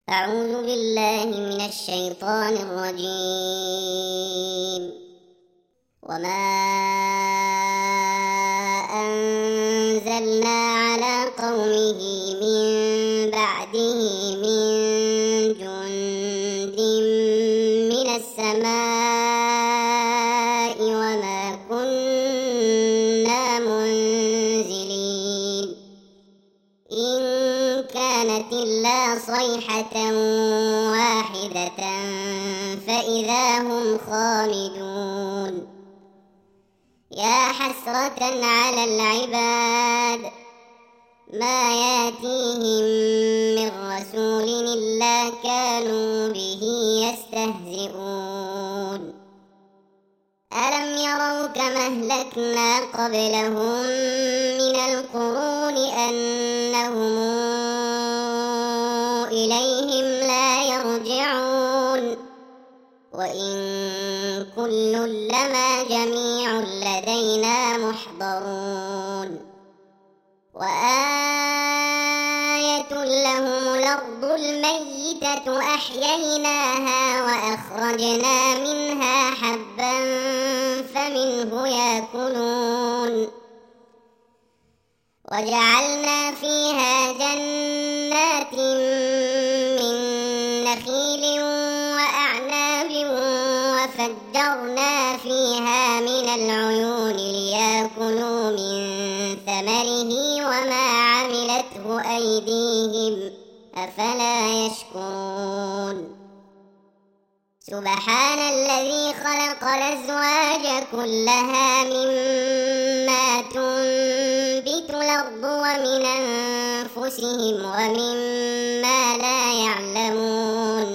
أعوذ بالله من الشيطان الرجيم. وما أنزلنا على قومه من بعده من جند من السماء وما كنا منزلين إن كانت إلا صيحة واحدة فإذا هم خامدون. يا حسرة على العباد ما ياتيهم من رسول إلا كانوا به يستهزئون. ألم يروا كما أهلكنا قبلهم من القرون أنهم إليهم لا يرجعون وإن كل لما جميع لدينا محضرون. وآية لهم الأرض الميتة أحييناها وأخرجنا منها حبا فمنه يأكلون وجعلنا فيها جنات من نخيل وأعناب وفجرنا فيها من العيون ليأكلوا من ثمره وما عملته أيديهم أفلا يشكرون. سبحان الذي خلق الأزواج كلها مما تنبت الأرض ومن أنفسهم ومما لا يعلمون.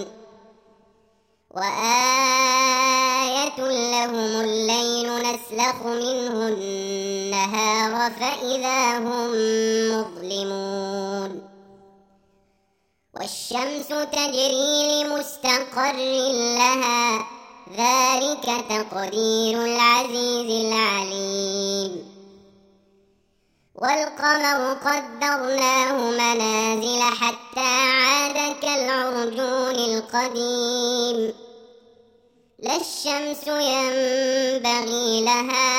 وآية لهم الليل نسلخ منه النهار فإذا هم مظلمون. والشمس تجري لمستقر لها ذلك تقدير العزيز العليم. والقمر قدرناه منازل حتى عاد كالعرجون القديم. لا الشمس ينبغي لها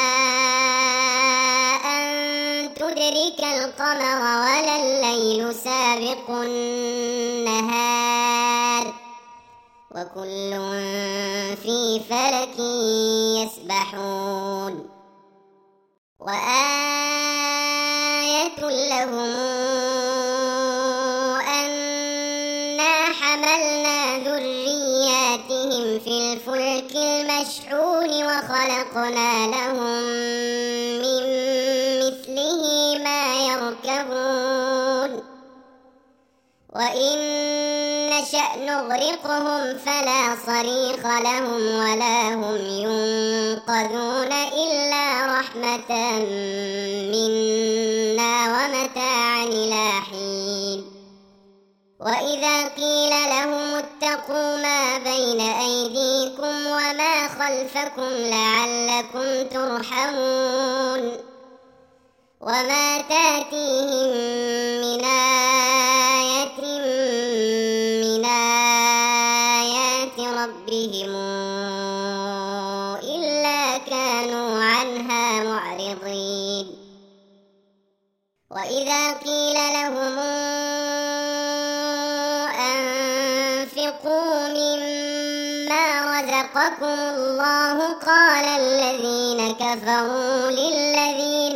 أن تدرك القمر ولا الليل سابق النهار وكل في فلك يسبحون. وآية لهم أنا حملنا ذرياتهم في الفلك المشحون وخلقنا لهم من مثله ما يركبون. وإن نشأ نغرقهم فلا صريخ لهم ولا هم ينقذون إلا رحمة منا ومتاعا إلى حين. وإذا قيل لهم اتقوا ما بين أيديكم وما خلفكم لعلكم ترحمون وما تاتيهم من آية من آيات ربهم إلا كانوا عنها معرضين. وإذا قيل لهم أنفقوا مما رزقكم الله قال الذين كفروا للذين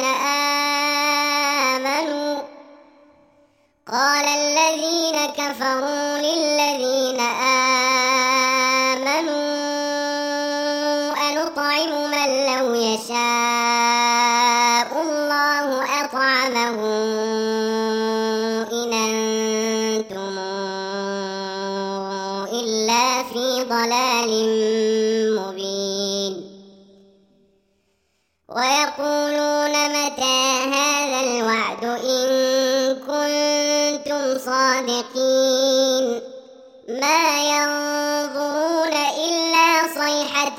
آمنوا أنطعم من لو يشاء الله أطعمه إن أنتم إلا في ضلال مبين. ويقولون متى هذا الوعد إن كنتم صادقين. ما ينظرون إلا صيحة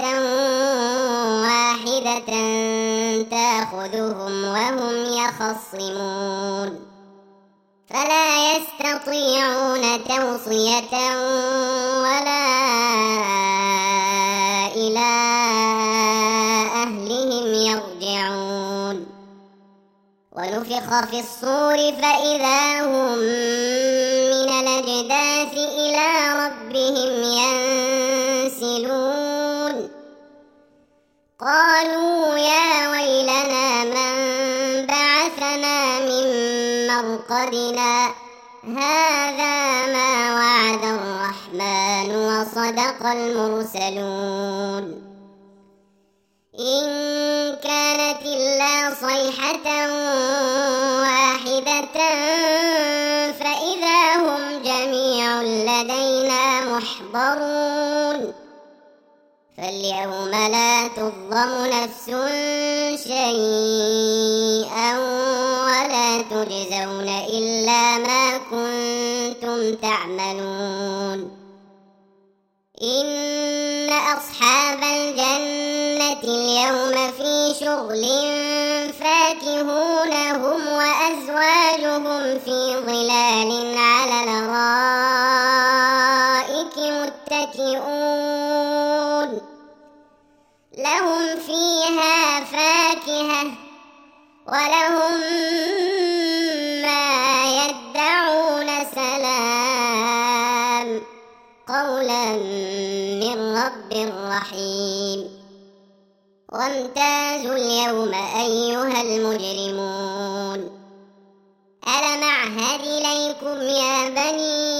واحدة تأخذهم وهم يخصمون. فلا يستطيعون توصية ولا إلى أهلهم يرجعون. ونفخ في الصور فإذا هم من الأجداث إلى ربهم ينسلون. قالوا يا ويلنا من بعثنا من مرقدنا هذا ما وعد الرحمن وصدق المرسلون. إن كانت إلا صيحة واحدة فإذا هم جميع لدينا محضرون. فاليوم لا تظلم نفس شيئا ولا تجزون إلا ما كنتم تعملون. إن أصحاب الجنة اليوم في شغل فاكهون هم وأزواجهم في ظلال على الأرائك متكئون. لهم فيها فاكهة ولهم ما يدعون. سلام قولا من رب رحيم. وامتازوا اليوم أيها المجرمون. ألم أعهد إليكم يا بني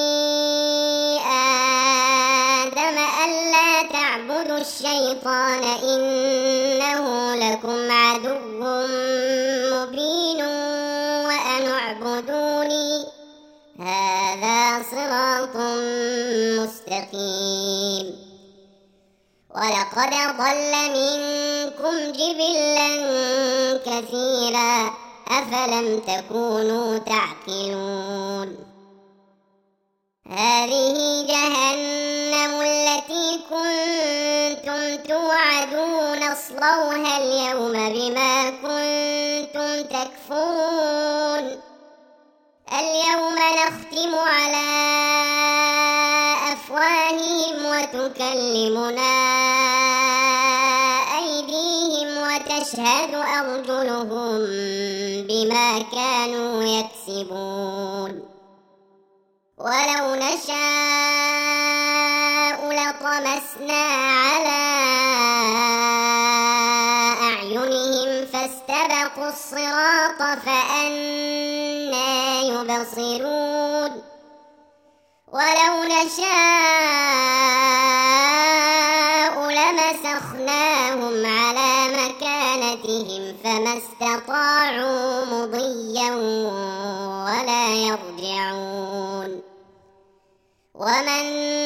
آدم ألا تعبدوا الشيطان إنه لكم عدو مبين وأن اعبدوني هذا صراط مستقيم. ولقد ضل منكم جبلا كثيرا أفلم تكونوا تعقلون. هذه جهنم التي كنتم توعدون اصلوها اليوم بما كنتم تكفرون. اليوم نختم على أفواههم وتكلمنا أيديهم وتشهد أرجلهم بما كانوا يكسبون. ولو نشاء لطمسنا على أعينهم فاستبقوا الصراط فأنى يبصرون. ولو نشاء لمسخناهم على مكانتهم فما استطاعوا مضيا ولا يرجعون. ومن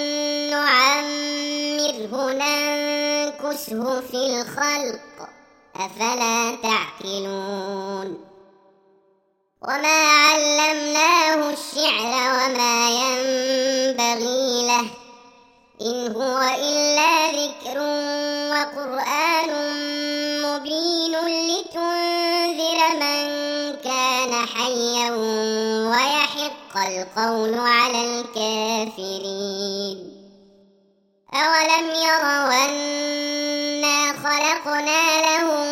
نعمره ننكسه في الخلق أفلا تعقلون. وما علمناه الشعر وما ينبغي له إن هو إلا ذكر وقرآن مبين لتنذر من كان حيا ويحق القول على الكافرين. أولم يروا أنا خلقنا لهم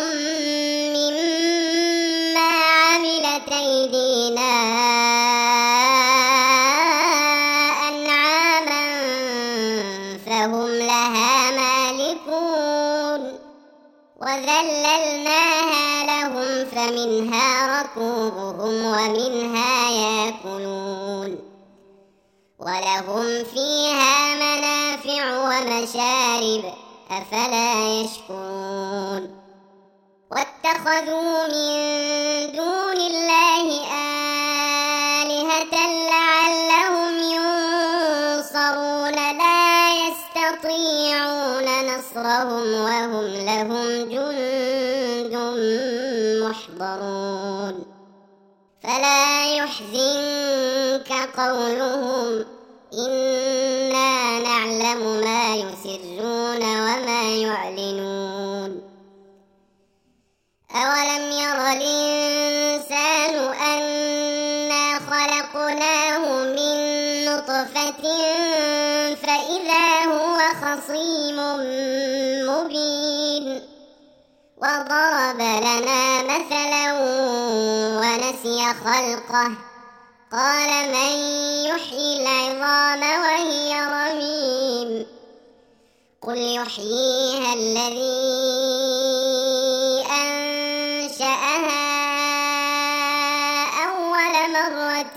مما عملت أيدينا أنعاما فهم لها مالكون وذللناها لهم فمنها ركوبهم ومنها يأكلون ولهم فيها منافع ومشارب أفلا يشكرون. واتخذوا من دون الله آلهة لعلهم ينصرون لا يستطيعون نصرهم وهم لهم جند محضرون. فلا يحزنك قولهم إنا نعلم ما يسرون وما يعلنون. أولم ير الإنسان أنا صخرة فإذا هو خصيم مبين وضرب لنا مثلا ونسي خلقه قال من يحيي العظام وهي رميم قل يحييها الذي أنشأها أول مرة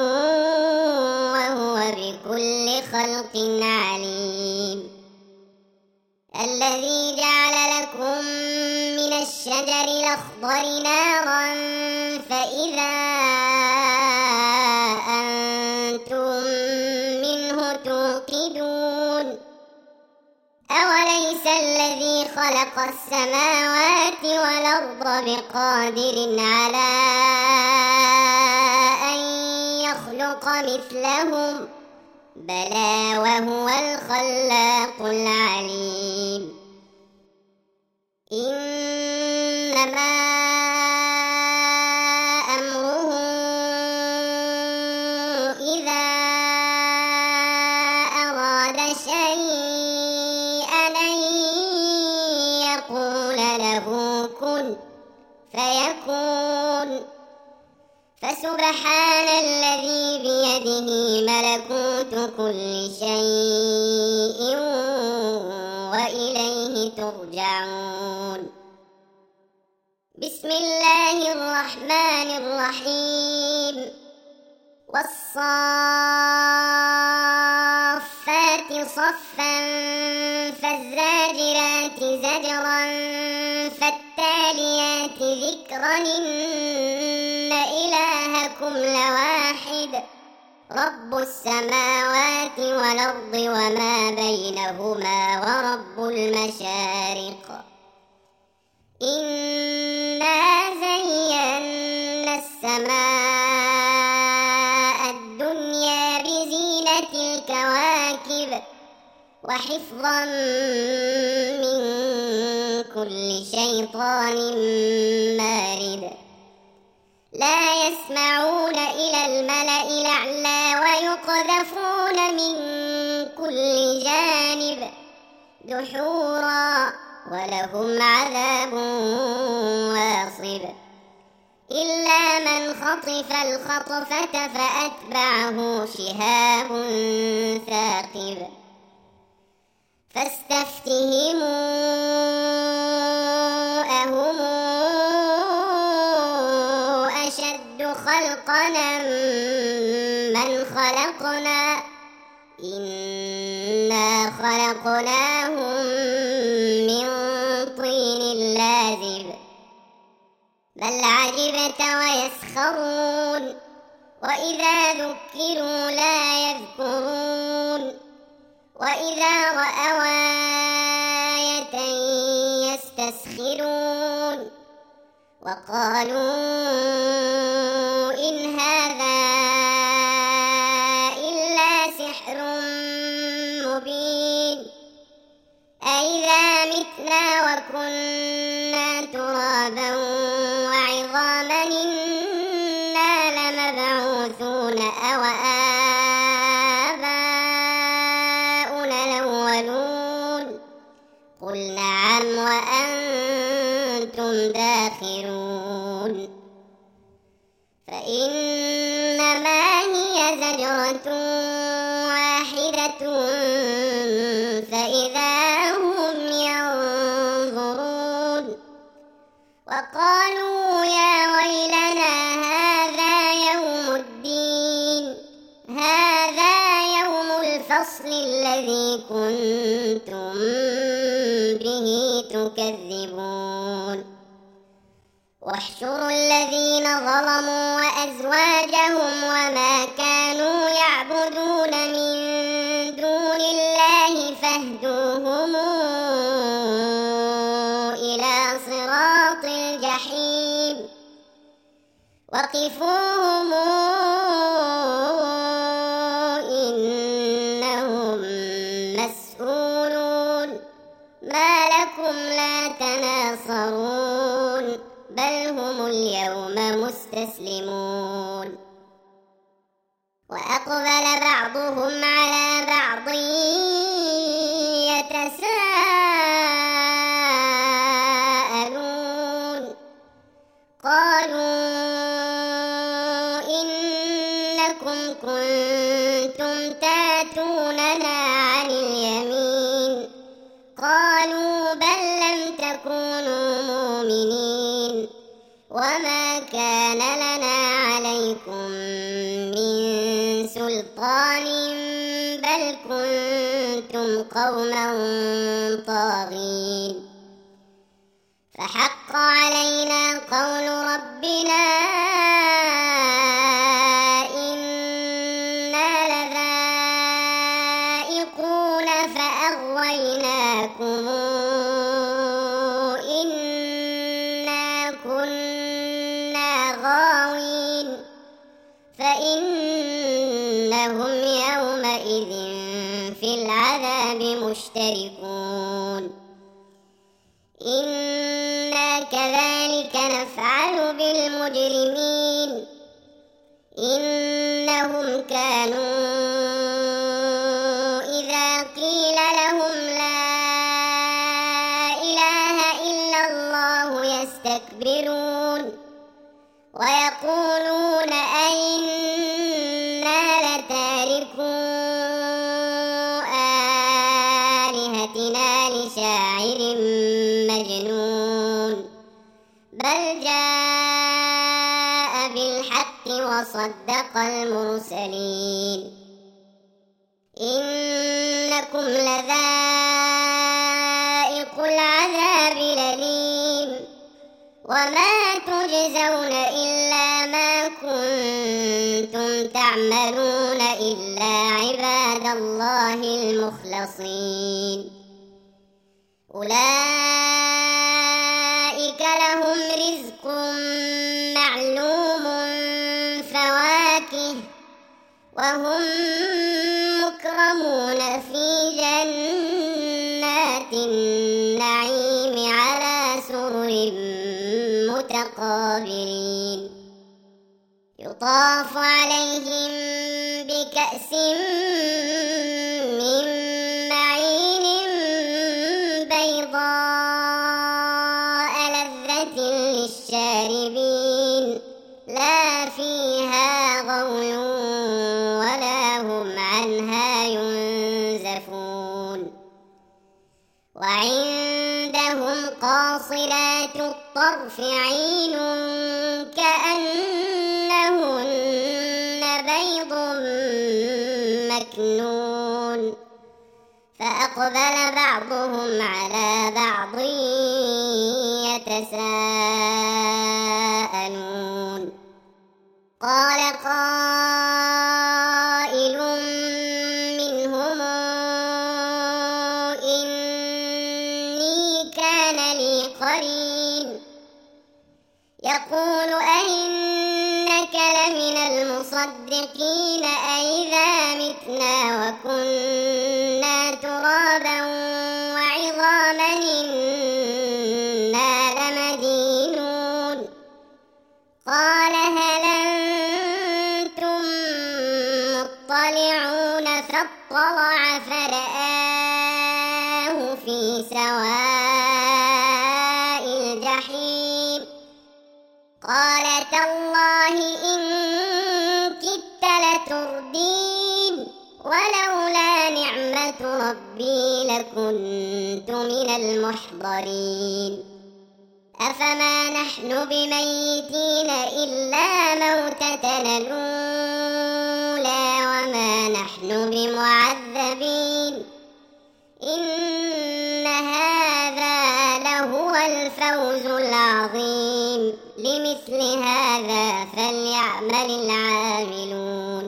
وهو بكل خلق عليم الذي جعل لكم من الشجر الأخضر نارا فإذا أنتم منه توقدون أوليس الذي خلق السماوات والأرض بقادر على أن يخلق مثلهم بلى وهو الخلاق العليم إنما أمره إذا أراد شيئا أن يقول له كن فيكون فسبحان الذي بيده ملكوت كل شيء وإليه ترجعون بسم الله الرحمن الرحيم والصافات صفا فالزاجرات زجرا فالتاليات ذكرا إن إلهكم لواحد رب السماوات والأرض وما بينهما ورب المشارق إنا زينا السماء الدنيا بزينة الكواكب وحفظا من كل شيطان مارد لا يسمعون إلى الملأ الأعلى ويقذفون من كل جانب دحورا ولهم عذاب واصب إلا من خطف الخطفة فأتبعه شهاب ثاقب فاستفتهموا أهم أشد خلقنا من خلقنا إنا خلقناهم من طين لازب بل عجبت ويسخرون وإذا ذكروا لا يذكرون وإذا رأوا آية يستسخرون وقالوا إن هذا إلا سحر مبين أإذا متنا وكنا ترابا وعظاما إنا لمبعوثون أو آباؤنا الأولون قل نعم وأنتم داخرون فإنما هي زجرة واحدة فإذا هم ينظرون وقالوا يا ويلنا هذا يوم الدين هذا يوم الفصل الذي كنتم به تكذبون واحشروا الذين ظلموا وأزواجهم وما كانوا يعبدون من دون الله فاهدوهم إلى صراط الجحيم وقفوهم إنهم مسؤولون ما لكم لا تناصرون بل هم اليوم مستسلمون وأقبل بعضهم على بل كنتم قوما طاغين فحق علينا قول ربنا إنا لذائقون فأغويناكم إنا كنا غاوين فإنهم يومئذ في العذاب مشتركون إنا كذلك نفعل بالمجرمين إنهم كانوا إذا قيل لهم لا إله إلا الله يستكبرون ويقولون أئنا لتاركو آلهتنا لشاعر مجنون بل جاء بالحق وصدق المرسلين إنكم لذائق العذاب الأليم وما تجزون إلا ما كنتم تعملون إلا عباد الله المخلصين أولئك لهم رزق معلوم فواكه وهم مكرمون في جنات النعيم على سرر متقابلين يطاف عليهم بكأس من معين بيضاء لذة للشاربين لا فيها غول ولا هم عنها ينزفون وعندهم قاصرات الطرف عين كأنهن بيض مكنون فأقبل بعضهم على بعض يتساءلون قال قائل منهم إني كان لي قرين يقول أئنك لمن المصدقين أئذا متنا وكنا ترابا وعظاما إنا لمدينون قال هل أنتم مطلعون فاطلع فرآه في سواء الجحيم قال تالله إن كدت لتردين ولولا نعمة ربي لكنت من المحضرين أفما نحن بميتين إلا موتتنا الأولى وما نحن بمعذبين إن هذا لهو الفوز العظيم لمثل هذا فليعمل العاملون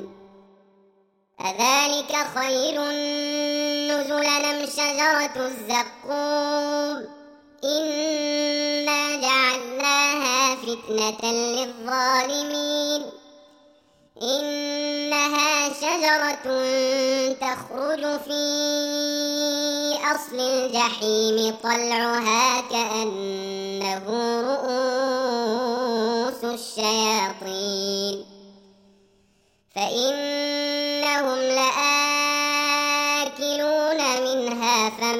أذلك خير نزلا أم شجرة الزقوم إنا جعلناها فتنة للظالمين إنها شجرة تخرج في أصل الجحيم طلعها كأنه رؤوس الشياطين فإنهم لآكلون منها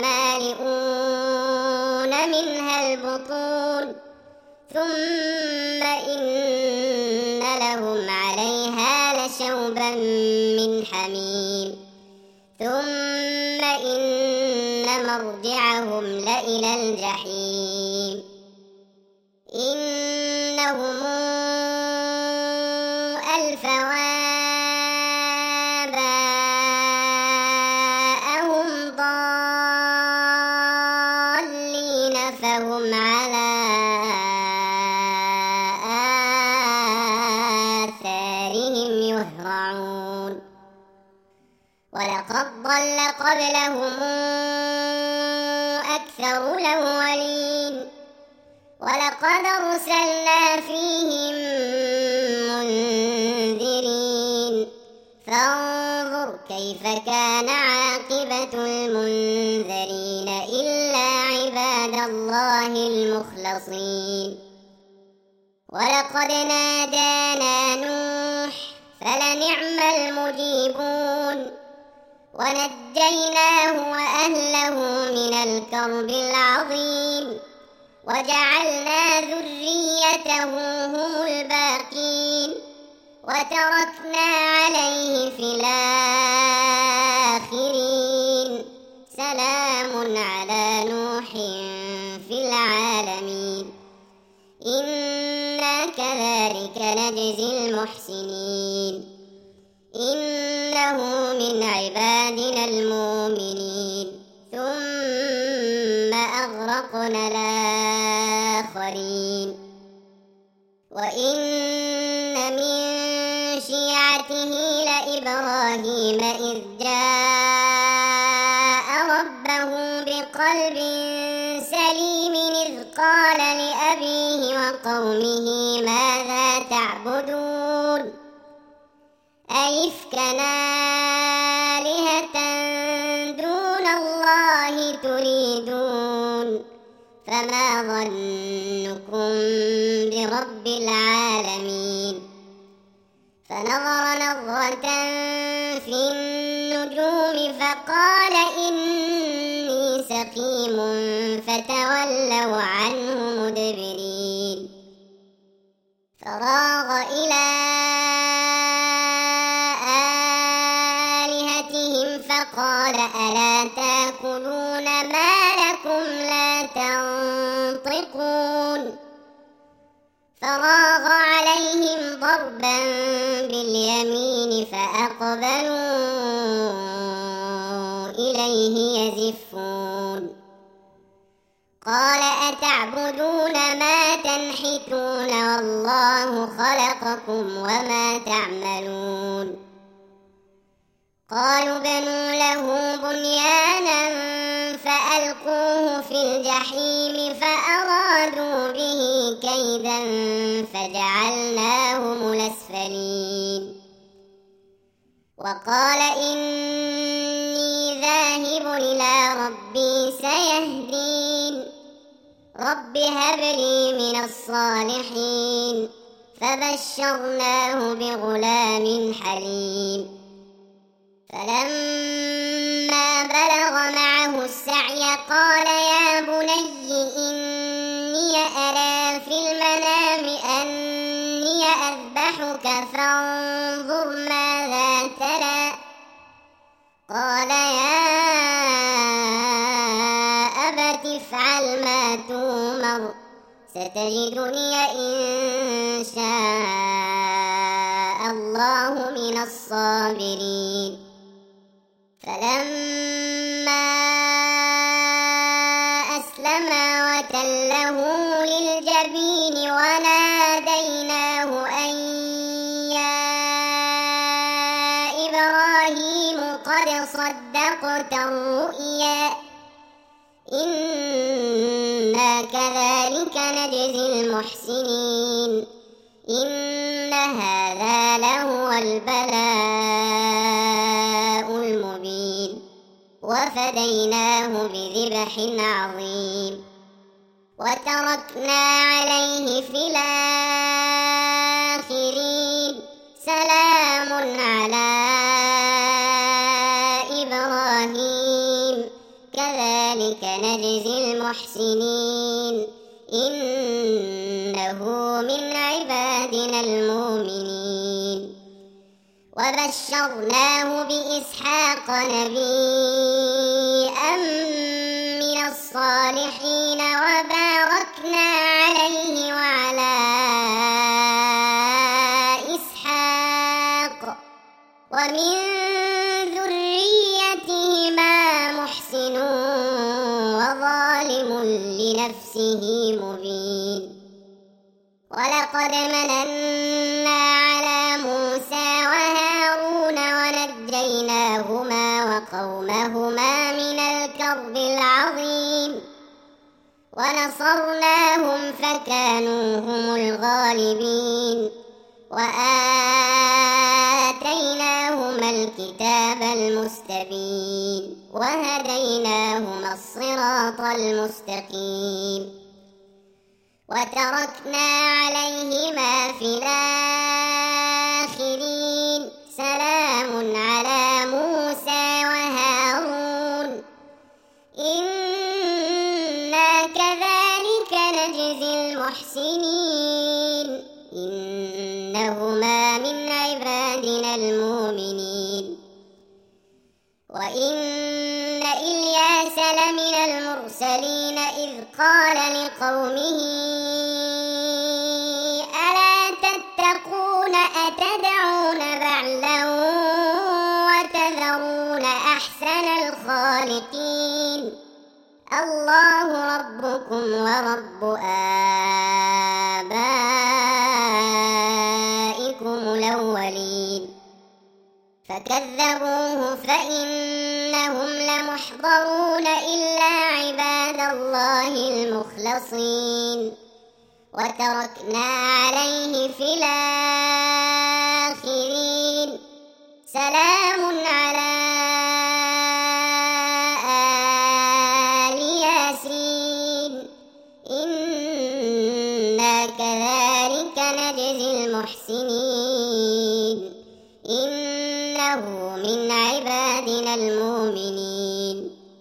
فمالئون منها البطون ثم إن لهم عليها لشوبا من حميم ثم إن مرجعهم لإلى الجحيم إنهم ألفوا وهم على آثارهم يهرعون ولقد ضل قبلهم أكثر الأولين ولقد أرسلنا فيهم منذرين فانظر كيف كان عاقبة المنذرين إلا عباد الله المخلصين ولقد نادانا نوح فلنعم المجيبون ونجيناه وأهله من الكرب العظيم وجعلنا ذريته هم الباقين وتركنا عليه في الآخرين سلام على نوح في العالمين إنا كذلك نجزي المحسنين إنه من عبادنا المؤمنين ثم أغرقنا الآخرين وإن من شيعته لإبراهيم إذ جاء ربه بقلب سليم إذ قال لأبيه وقومه ماذا تعبدون أئفكا آلهة دون الله تريدون فما ظنكم برب العالمين فنظر نظرة في النجوم فقال إني سقيم فتولوا عنه مدبرين فراغ إلى آلهتهم فقال ألا تأكلون ما لكم لا تنطقون فراغ عليهم ضربا باليمين فأقبلوا إليه يزفون قال أتعبدون ما تنحتون والله خلقكم وما تعملون قالوا بنوا له بنيانا فألقوه في الجحيم فأرادوا به كيدا فجعلناهم الأسفلين وقال إني ذاهب إلى ربي سيهدين رب هب لي من الصالحين فبشرناه بغلام حليم فلما بلغ معه السعي قال يا بني إني أرى في المنام أني أذبحك فانظر ماذا ترى قال يا أبت افعل ما تؤمر ستجدني إن شاء الله من الصابرين فلما أسلما وتله للجبين وناديناه أن يا إبراهيم قد صدقت الرؤيا إنا كذلك نجزي المحسنين إن هذا لهو البلاء المبين وفديناه بذبح عظيم وتركنا عليه في الآخرين سلام على إبراهيم كذلك نجزي المحسنين إنه من عبادنا المؤمنين وبشرناه بإسحاق نبيا من الصالحين وباركنا عليه وعلى إسحاق ومن ذريتهما محسن وظالم لنفسه نفسه مبين. ولقد مننا على موسى وهارون ونجيناهما وقومهما من الكرب العظيم ونصرناهم فكانوا هم الغالبين. وآتيناهما الكتاب المستبين وهديناهما الصراط المستقيم وتركنا عليهما في الآخرين. سلام على موسى وهارون إنا كذلك نجزي المحسنين إنهما من عبادنا المؤمنين. وإن إلياس لمن المرسلين إذ قال لقومه ألا تتقون أتدعون بعلا وتذرون أحسن الخالقين الله ربكم ورب آبائكم الأولين. فكذبوه فإنهم لمحضرون إلا عباد الله المخلصين. وتركنا عليه في الآخرين. سلام على آل ياسين إنا كذلك نجزي المحسنين إنه من عبادنا المؤمنين.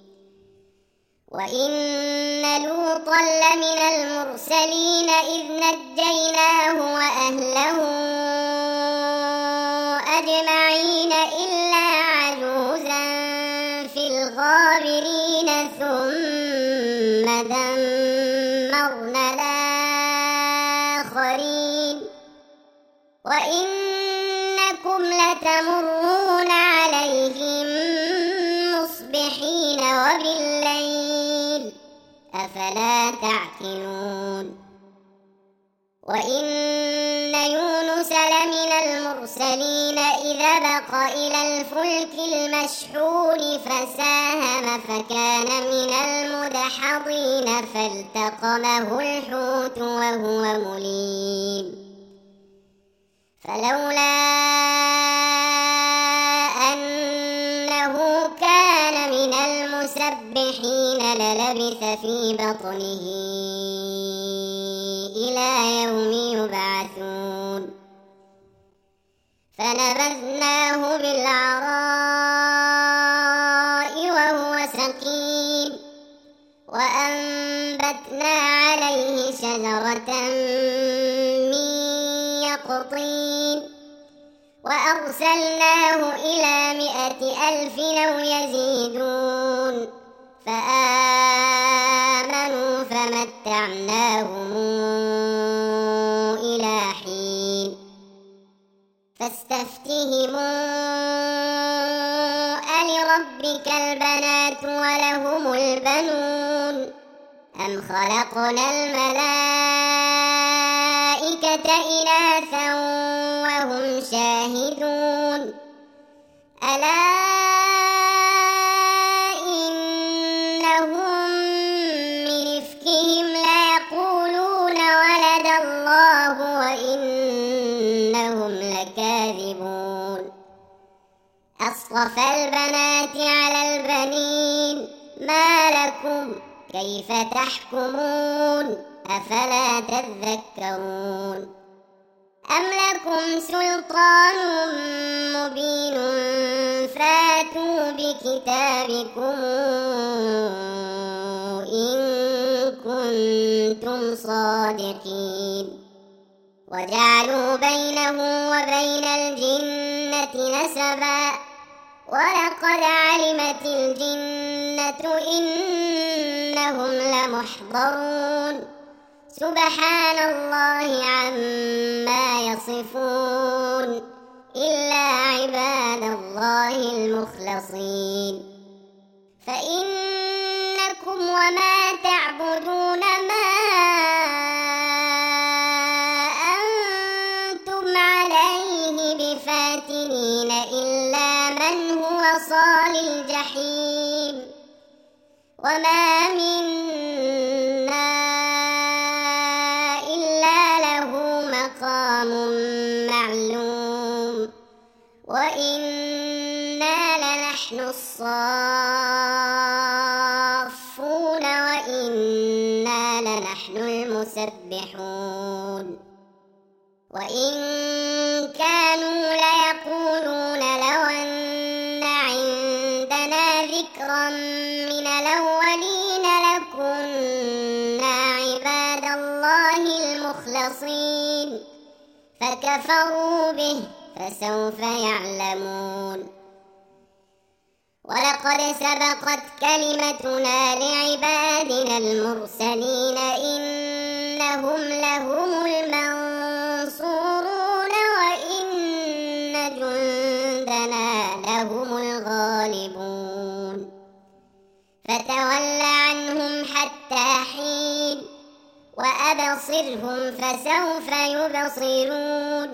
وإن لوطا لمن المرسلين إذ نجيناه وأهله أجمعين إلا عجوزا في الغابرين ثم دمرنا الآخرين. وإنكم لتمرون عليهم مصبحين وبالليل أفلا تعقلون. وإن يونس لمن المرسلين إذا بق إلى الفلك المشحون فساهم فكان من المدحضين فالتقمه الحوت وهو مليم. فلولا أنه كان من المسبحين للبث في بطنه إلى يوم يبعثون. فنبذناه بالعراء وهو سقيم وأنبتنا عليه شجرة من يقطين وأرسلناه إلى 100,000 أو يزيدون فآمنوا فمتعناهم إلى حين. فاستفتهموا ألربك البنات ولهم البنون أم خلقنا الملائكة إناثا وهم شاهدون. ألا إنهم من إفكهم ليقولون ولد الله وإنهم لكاذبون. أصطفى البنات على البنين ما لكم كيف تحكمون أفلا تذكرون. أم لكم سلطان مبين فاتوا بكتابكم إن كنتم صادقين. وجعلوا بينه وبين الجنة نسبا ولقد علمت الجنة إنهم لمحضرون. سبحان الله عما يصفون إلا عباد الله المخلصين. فإنكم وما تعبدون ما الجحيم وما منا إلا له مقام معلوم وإنا لنحن الصافون وإنا لنحن المسبحون وإن كانوا ليقولون لو أن عندنا ذكرا من الأولين لكنا عباد الله المخلصين فكفروا به فسوف يعلمون ولقد سبقت كلمتنا لعبادنا المرسلين إنهم لهم المنصورون وإن جندنا لهم الغالبون فتول عنهم حتى حين وأبصرهم فسوف يبصرون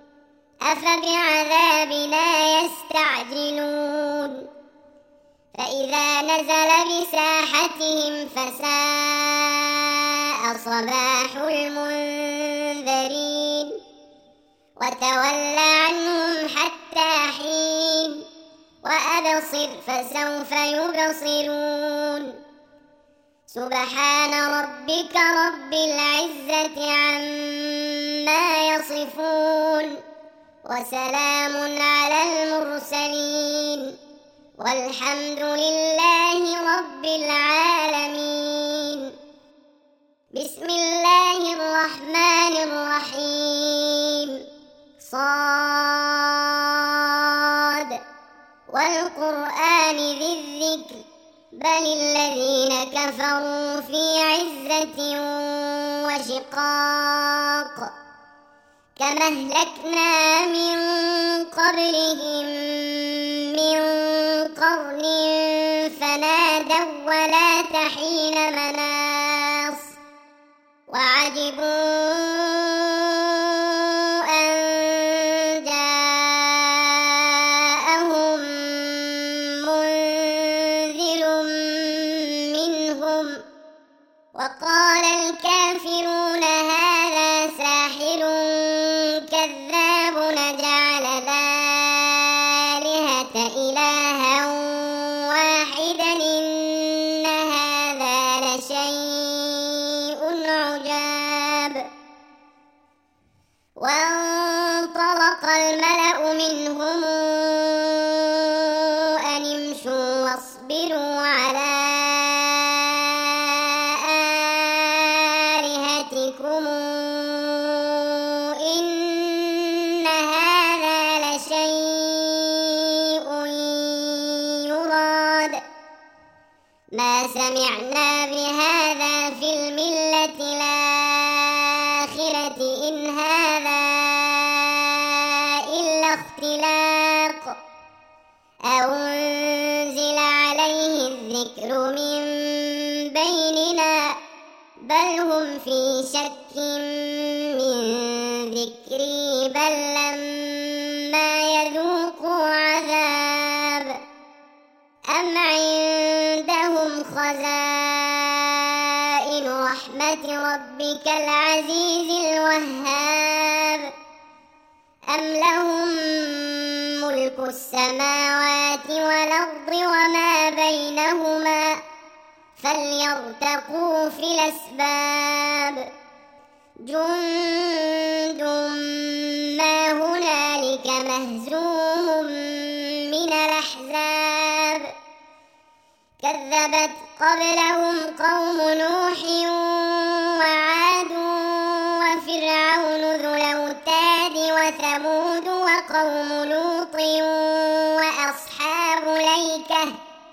أفبعذابنا يستعجلون فإذا نزل بساحتهم فساء صباح المنذرين وتول عنهم حتى حين وأبصر فسوف يبصرون سبحان ربك رب العزة عما يصفون وسلام على المرسلين والحمد لله رب العالمين بسم الله الرحمن الرحيم صاد والقرآن ذي الذكر بل الذين كفروا في عزة وشقاق كما أهلكنا من قبلهم من قرن فنادوا ولا تحين مناص وعجبوا أن جاءهم منذر منهم وقال الكافرون هذا ساحر كذاب نجعل الآلهة إلها واحدا إن هذا لشيء عجاب وانطلق الملأ منهم أن امشوا واصبروا على آلهتكم إن هذا لشيء يراد ما سمعنا بهذا في الملة الآخرة إن هذا إلا اختلاق أنزل عليه الذكر من بيننا بل هم في شك من ذكري بل لما يذوقوا عذاب أم عندهم خزائن رحمة ربك العزيز الوهاب أم لهم ملك السماوات والأرض وما بينهما فليرتقوا في الأسباب جند ما هنالك مهزوم من الأحزاب كذبت قبلهم قوم نوح وعاد وفرعون ذو الأوتاد وثمود وقوم لوط وأصحاب الأيكة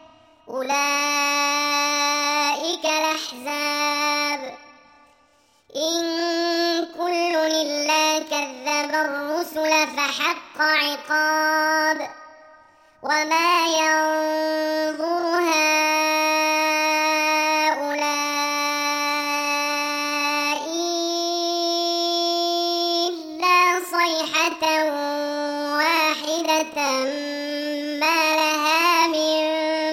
أولئك الأحزاب إن كل إلا كذب الرسل فحق عقاب وما ينظر هؤلاء إلا صيحة واحدة ما لها من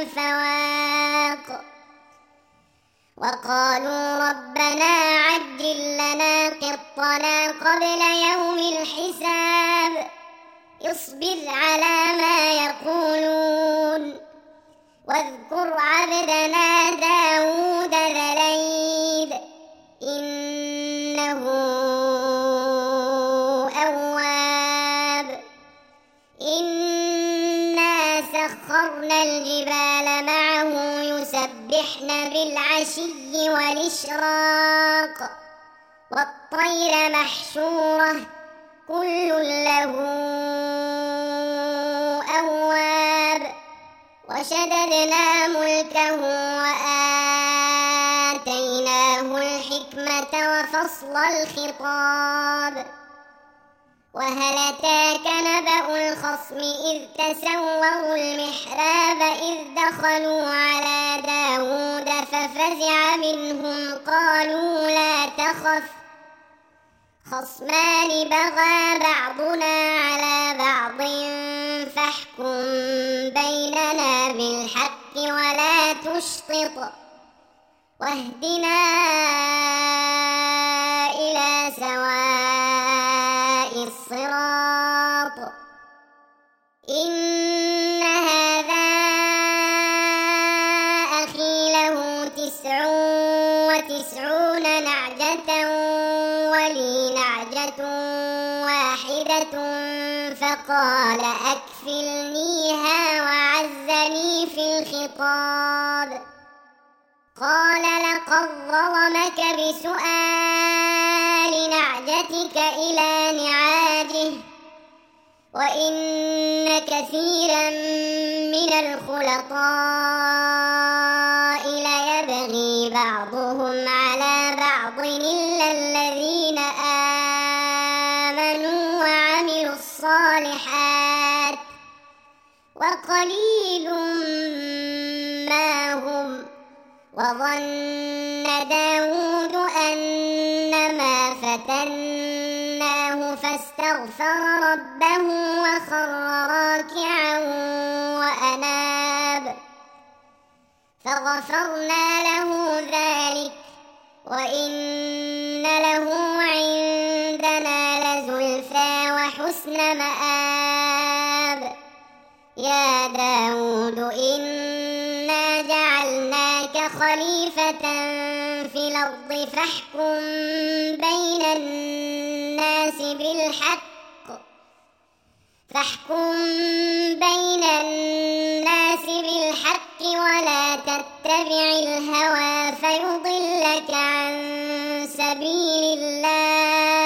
وقالوا ربنا عجل لنا قطنا قبل يوم الحساب اصبر على ما يقولون واذكر عبدنا داود ذا الأيد إنه أواب إنا سخرنا الجبال معه يسبحن بالعشي والإشراق والطير محشورة كل له أواب وشددنا ملكه وآتيناه الحكمة وفصل الخطاب وهل أتاك نبأ الخصم إذ تسوروا المحراب إذ دخلوا على داود ففزع منهم قالوا لا تخف خصمان بغى بعضنا على بعض فاحكم بيننا بالحق ولا تشطط واهدنا إلى سواء الصراط إن هذا أخي له 99 نعجة ولي نعجة واحدة فقال أكفلنيها وعزني في الخطاب قال لقد ظلمك بسؤال نعجتك إلى نعاجه وإن كثيرا من الخلطاء ليبغي بعضهم على بعض إلا الذين آمنوا وعملوا الصالحات وقليل ما هم وظن داود أنما فتناه فاستغفر ربه وخر راكعا وأناب فغفرنا له ذلك وإن له عندنا لزلفى وحسن مآب يا داود إنا جعلناك خليفة في الأرض فاحكم بين الناس بالحق ولا تتبع الهوى فيضلك عن سبيل الله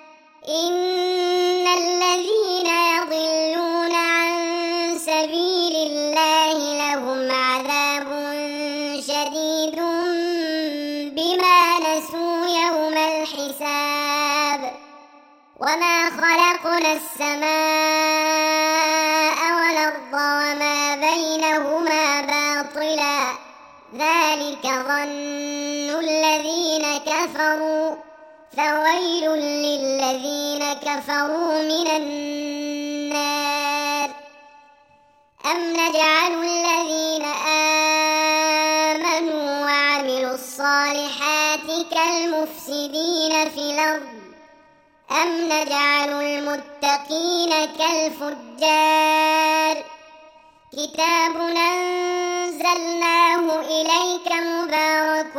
إن الذين يضلون عن سبيل الله لهم عذاب شديد بما نسوا يوم الحساب وما خلقنا السماء والأرض وما بينهما باطلا ذلك ظن الذين كفروا فويل للذين كفروا من النار أم نجعل الذين آمنوا وعملوا الصالحات كالمفسدين في الأرض أم نجعل المتقين كالفجار كتاب أنزلناه إليك مبارك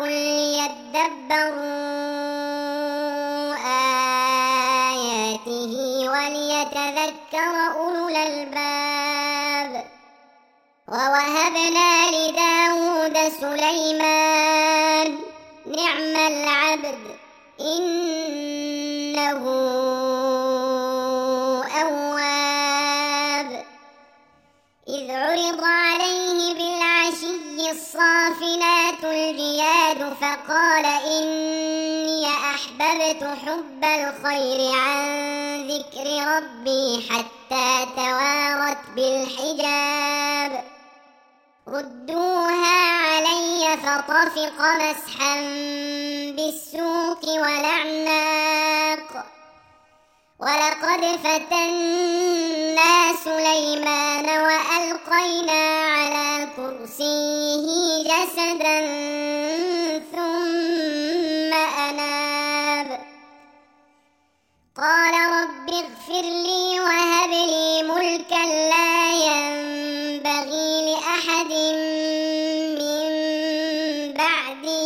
ليدبروا آياته وليتذكر أولو الألباب ووهبنا لداود سليمان نعم العبد إنه أواب إذ عرض عليه بالعشي الصافنات الجياد فقال إني أحببت حب الخير عن ذكر ربي حتى توارت بالحجاب ردوها علي فطفق مسحا بالسوق والأعناق ولقد فتنا سليمان وألقينا على كرسيه جسدا ثم اغفر لي وهب لي ملكا لا ينبغي لأحد من بعدي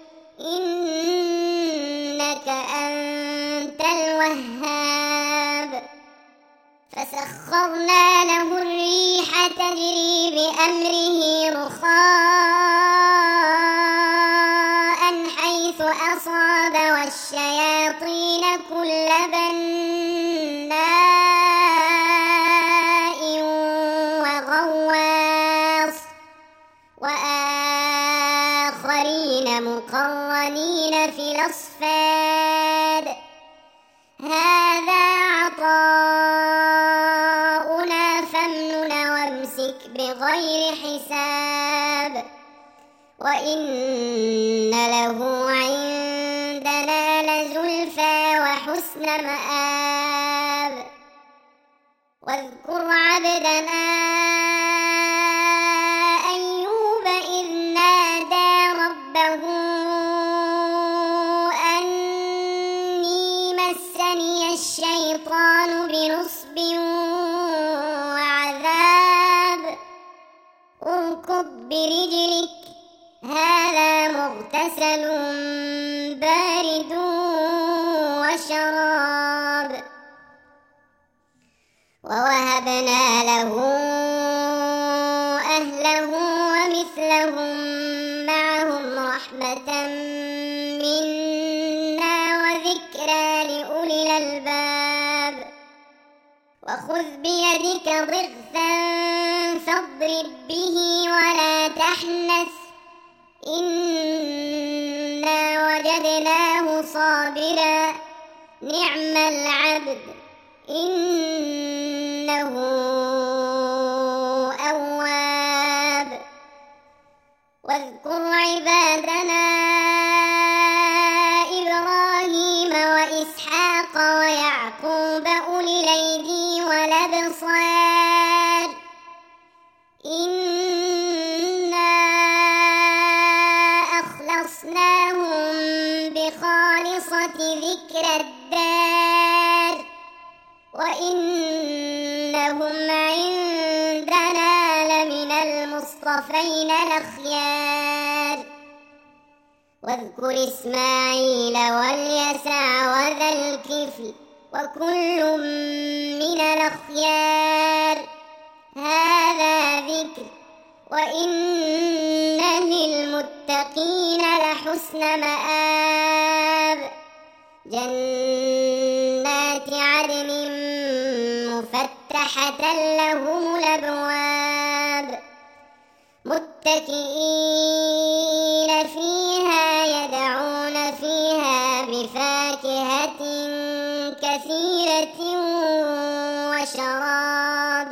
إنك أنت الوهاب. فسخرنا له الريح تجري بأمره رخاء حيث أصاب والشياطين كل بناء وغواص وآخرين مقرنين في الأصفاد. هذا عطاؤنا فامنن وامسك بغير حساب وإن له عندنا لزلفى وحسن مآب. واذكر عبدنا أيوب إذ نادى ربه أني مسني الشيطان بنصب وعذاب. اركض برجلك هذا مغتسل بارد وشراب. ووهبنا له أهله ومثلهم معهم رحمة منا وذكرى لأولي الألباب. وخذ بيدك ضغثا فاضرب به ولا تحنث إنا وجدناه صابرا نعم العبد إنه أواب. واذكر عبادنا إبراهيم وإسحاق ويعقوب أولي الأيدي والأبصار إنا أخلصناهم بخالصة ذكر الدار وإنهم عندنا لمن المصطفين الأخيار. واذكر إسماعيل واليسع وذا الكفل وكل من الأخيار. هذا ذكر وإن للمتقين لحسن مآب. جنات عدن مفتحة لهم الأبواب متكئين فيها يدعون فيها بفاكهة كثيرة وشراب.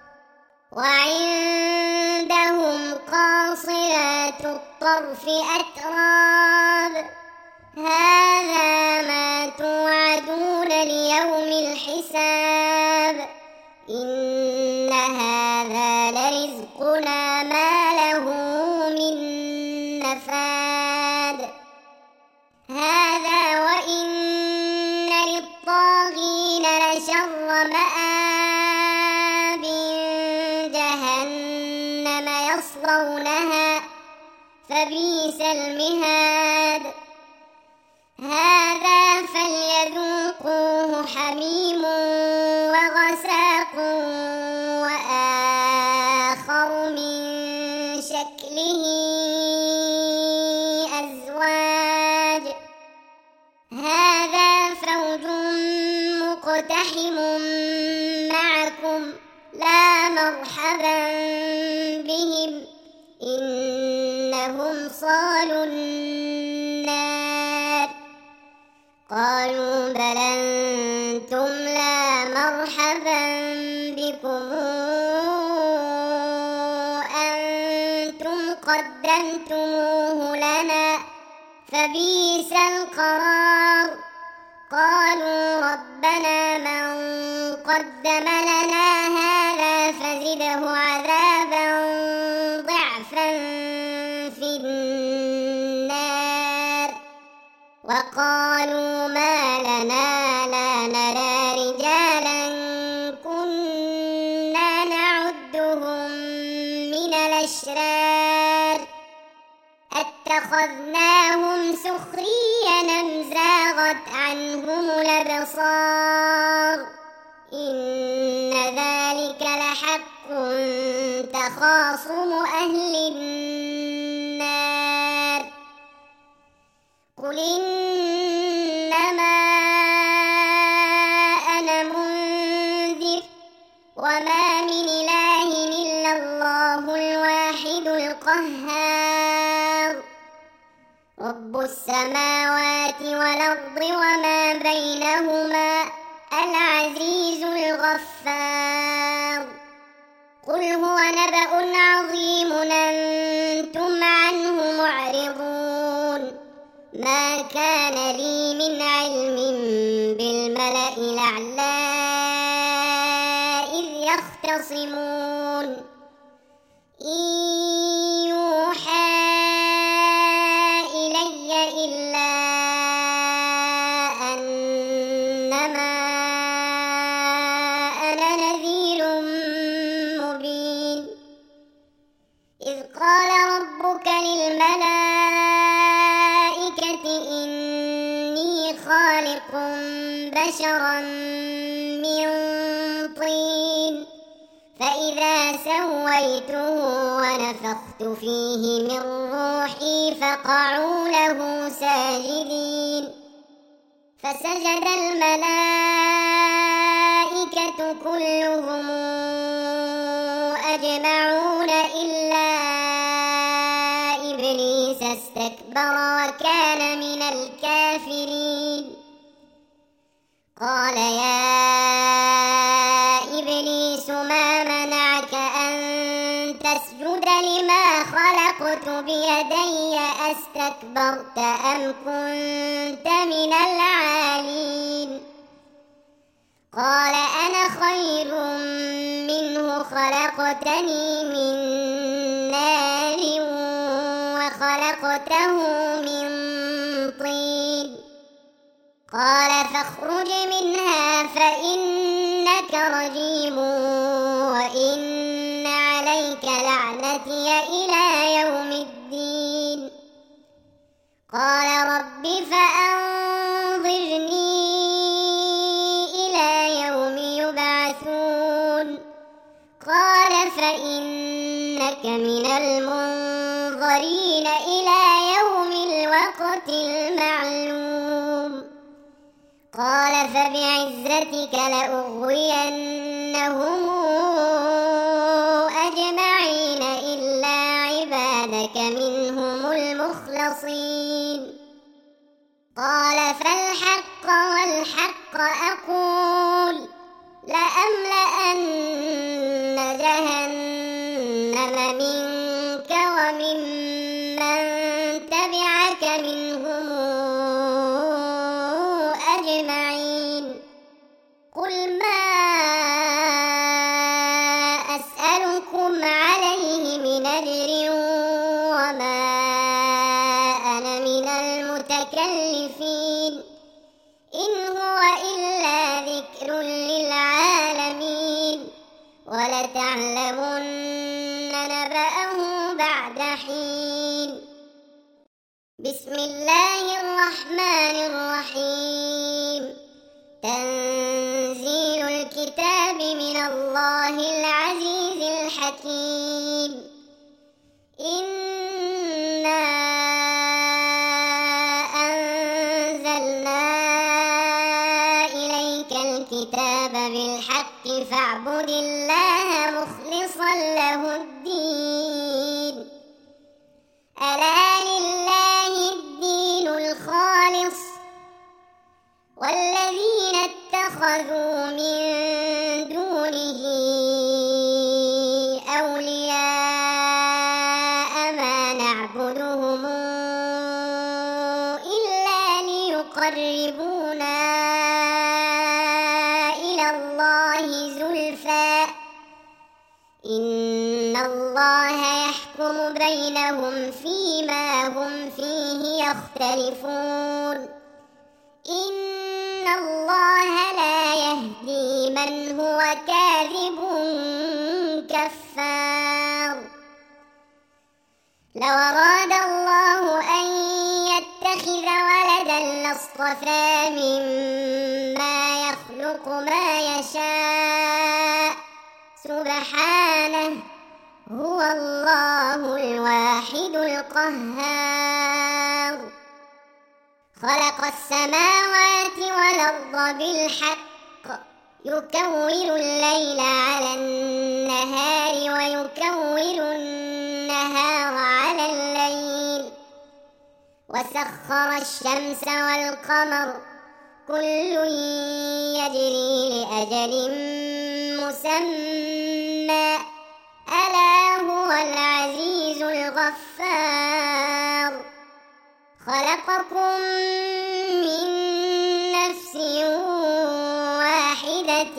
وعندهم قاصرات الطرف أتراب. هذا ما توعدون ليوم الحساب إن هذا لرزقنا ما له من نفاد. هذا وإن للطاغين لشر مآب جهنم يصلونها فبئس المهاد. هذا فليذوقوه حميم وغساق وآخر من شكله أزواج. هذا فوج مقتحم معكم لا مرحبا بهم إنهم صالوا النار. قالوا بل أنتم لا مرحبا بكم أنتم قدمتموه لنا فبئس القرار. قالوا ربنا من قدم لنا هذا فزده عذابا ضعفا في النار. وقالوا ما لنا لا نرى رجالا اتخذناهم سخريا أم زاغت عنهم الأبصار إن ذلك لحق تخاصم أهل النار قل إنما أنا منذر وما من إله إلا الله الواحد القهار رب السماوات والأرض وما بينهما العزيز الغفار قل هو نبأ عظيم أنتم عنه معرضون ما كان لي من علم بالملأ الأعلى إذ يختصمون إن يوحى إلي إلا أنما أنا نذير مبين إذ قال ربك للملائكة إني خالق بشرا من طين فإذا سويته ونفخت فيه من روحي فقعوا له ساجدين فسجد الملائكة كلهم أجمعون إلا إبليس استكبر وكان من الكافرين قال يا إبليس ما منعك أن تسجد لما خلقت بيدي أستكبرت أم كنت من العالين قال أنا خير منه خلقتني من نار وخلقته من طين قال فاخرج منها فإنك رجيم وإن عليك لعنتي إلى يوم الدين قال رب فأنظرني إلى يوم يبعثون قال فإنك من المنظرين إلى يوم الوقت المعلوم قال فبعزتك لأغوينهم أجمعين إلا عبادك منهم المخلصين قال فالحق والحق أقول لأملأن جهنم منك وممن تبعك منهم أجمعين قل ما أسألكم عليه من أجر وما أنا من المتكلفين إن هو إلا ذكر للعالمين ولتعلمن نبأه بعد حين بسم الله الرحمن الرحيم تنزيل الكتاب من الله العزيز الحكيم إنا أنزلنا إليك الكتاب بالحق فاعبد الله مخلصا له الدين ألا لله الدين الخالص والذين اتخذوا من دونه أولياء ما نعبدهم إلا ليقربونا إلى الله زلفى إن الله يحكم بينهم فيما هم فيه يختلفون إن الله لا يهدي من هو كاذب كفار لو أراد الله اصطفى مما يخلق ما يشاء سبحانه هو الله الواحد القهار خلق السماوات والأرض بالحق يكور الليل على النهار ويكور النهار على الليل وسخر الشمس والقمر كل يجري لأجل مسمى ألا هو العزيز الغفار خلقكم من نفس واحدة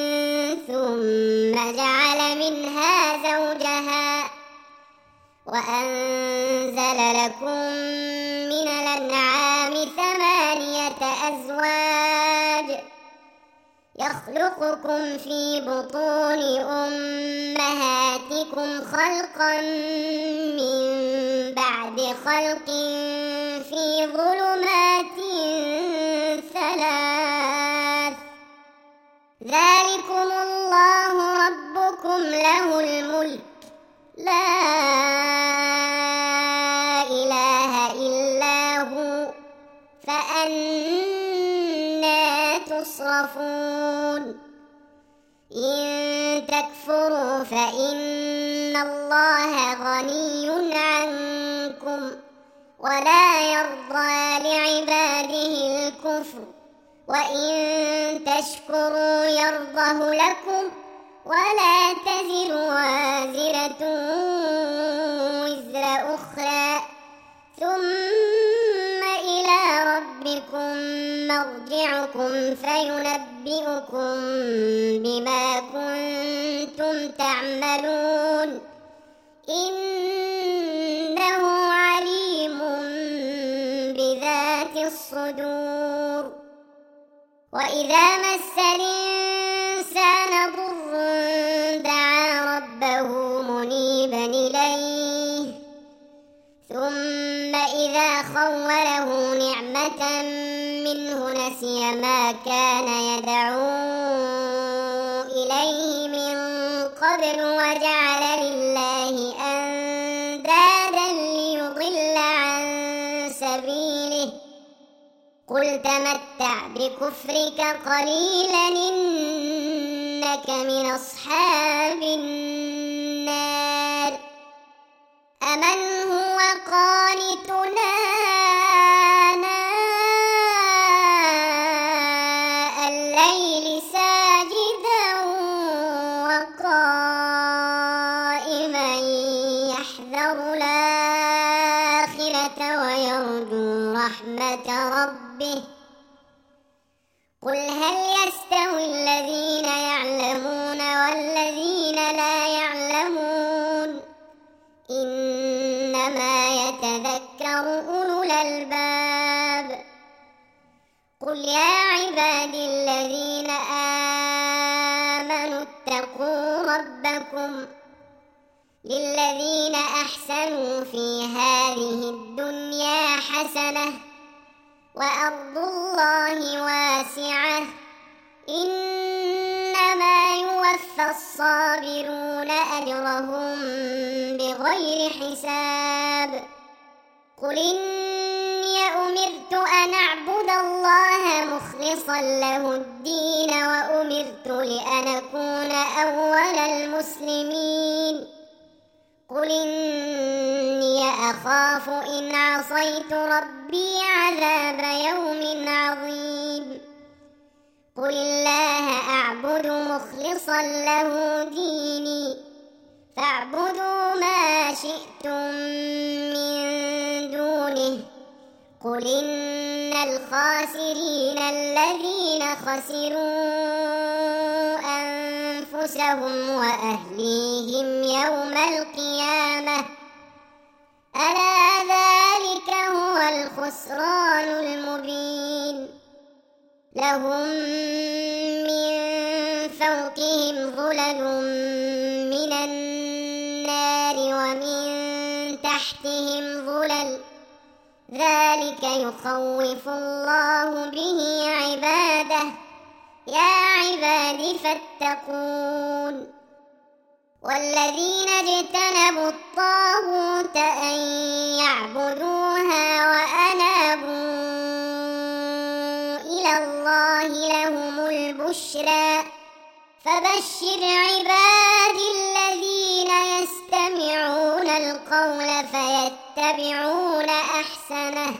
ثم جعل منها زوجها وأنزل لكم من الأنعام 8 أزواج يخلقكم في بطون أمهاتكم خلقا من بعد خلق في ظلمات 3 ذلكم الله ربكم له الملك لا إله إلا هو فأنى تصرفون إن تكفروا فإن الله غني عنكم ولا يرضى لعباده الكفر وإن تشكروا يرضه لكم ولا تزر وازرة وزر أخرى ثم إلى ربكم مرجعكم فينبئكم بما كنتم تعملون إنه عليم بذات الصدور وإذا مس الإنسان ضر دعا ربه منيبا إليه ثم إذا خوله نعمة منه نسي ما كان يدعو إليه من قبل وجعل لله أندادا ليضل عن سبيله قل تمتع بكفرك قليلا إنك من أصحاب النار أمن هو قانتنا آناء الليل ساجدا وقائما يحذر الآخرة ويرجو رحمة ربه قل هل يستوي الذين يعلمون والذين لا يعلمون إنما يتذكر أولو الألباب قل يا عبادي الذين آمنوا اتقوا ربكم للذين أحسنوا في هذه الدنيا حسنة وأرض الله واسعة إنما يوفى الصابرون أجرهم بغير حساب قل إني أمرت أن أعبد الله مخلصا له الدين وأمرت لأن أكون أول المسلمين قل إني أخاف إن عصيت ربي عذاب يوم عظيم قل الله أعبد مخلصا له ديني فاعبدوا ما شئتم من دونه قل إن الخاسرين الذين خسروا أنفسهم وأهليهم يوم القيامة ألا ذلك هو الخسران المبين لهم من فوقهم ظلل من النار ومن تحتهم ظلل ذلك يخوف الله به عباده يا عباد فاتقون والذين اجتنبوا الطاغوت أن يعبدوها وأنابوا إلى الله لهم البشرى فبشر عبادي الذين يستمعون القول فيتبعون أحسنه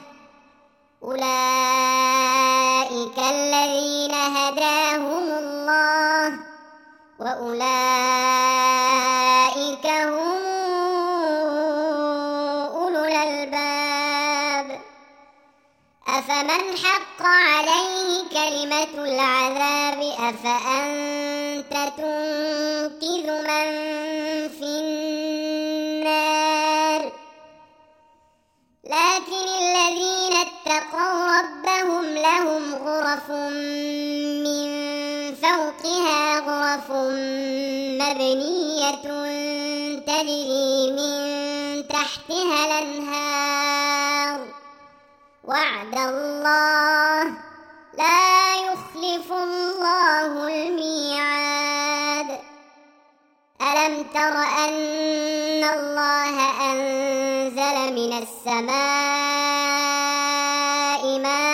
أولئك الذين هداهم الله وأولئك هم أولو الألباب أفمن حق عليه كلمة العذاب أفأنت تنقذ من في النار لكن الذين اتقوا ربهم لهم غرف من فوقها غرف مبنية تجري من تحتها الأنهار وعد الله لا يخلف الله الميعاد ألم تر أن الله أنزل من السماء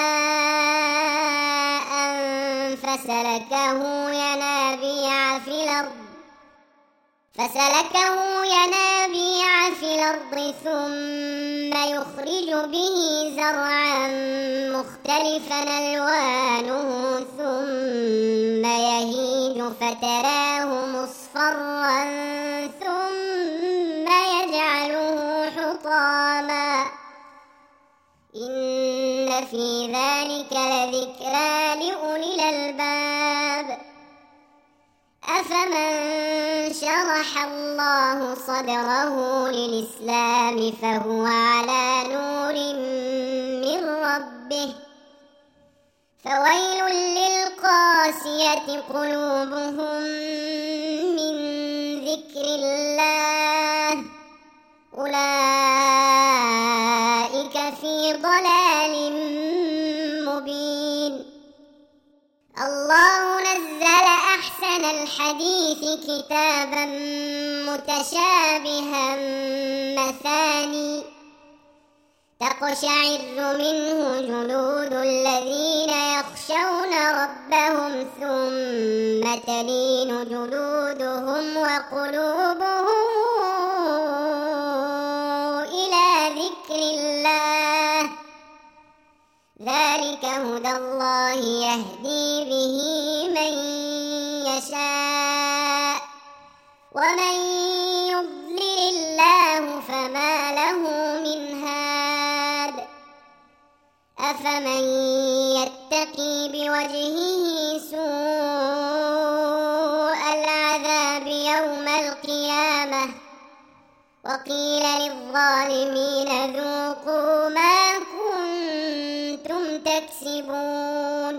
ماء فسلكه ينابيع في الأرض ثم يخرج به زرعا مختلفا ألوانه ثم يهيج فتراه مصفرا ثم يجعله حطاما إن في ذلك لذكرى لأولي الألباب أفمن شرح الله صدره للإسلام فهو على نور من ربه فويل للقاسية قلوبهم من ذكر الله أولئك في ضلال مبين الله نزل أحسن الحديث كتابا متشابها مثاني تقشعر منه جلود الذين يخشون ربهم ثم تلين جلودهم وقلوبهم إلى ذكر الله ذلك هدى الله يهدي به من يشاء ومن يضلل الله فما له من هاد أفمن يتقي بوجهه سوء العذاب يوم القيامة وقيل للظالمين ذوقوا ما كنتم تكسبون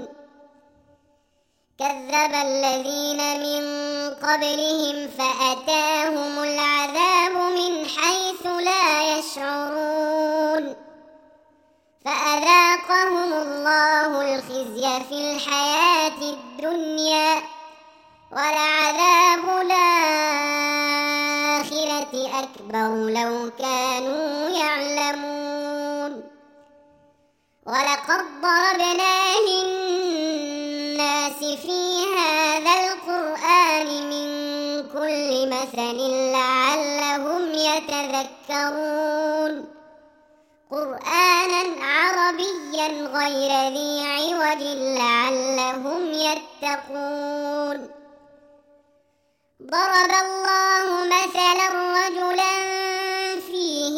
كذب الذين من قبلهم فأتاهم العذاب من حيث لا يشعرون فأذاقهم الله الخزي في الحياة الدنيا ولعذاب الآخرة أكبر لو كانوا يعلمون ولقد ضربنا للناس في هذا القرآن من كل مثل لعلهم يتذكرون قرآنا عربيا غير ذي عوج لعلهم يتقون ضرب الله مثلا رجلا فيه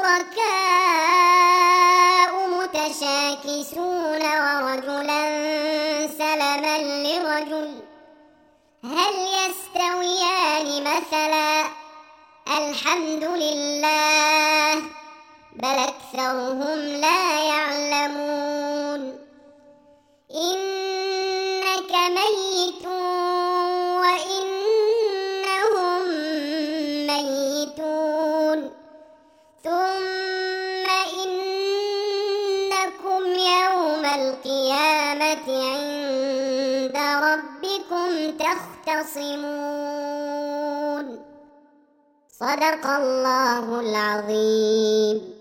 شركاء متشاكسون ورجلا سلما لرجل هل يستويان مثلا الحمد لله بل أكثرهم لا يعلمون إنك ميت وإنهم ميتون ثم إن القيامة عند ربكم تختصمون. صدق الله العظيم.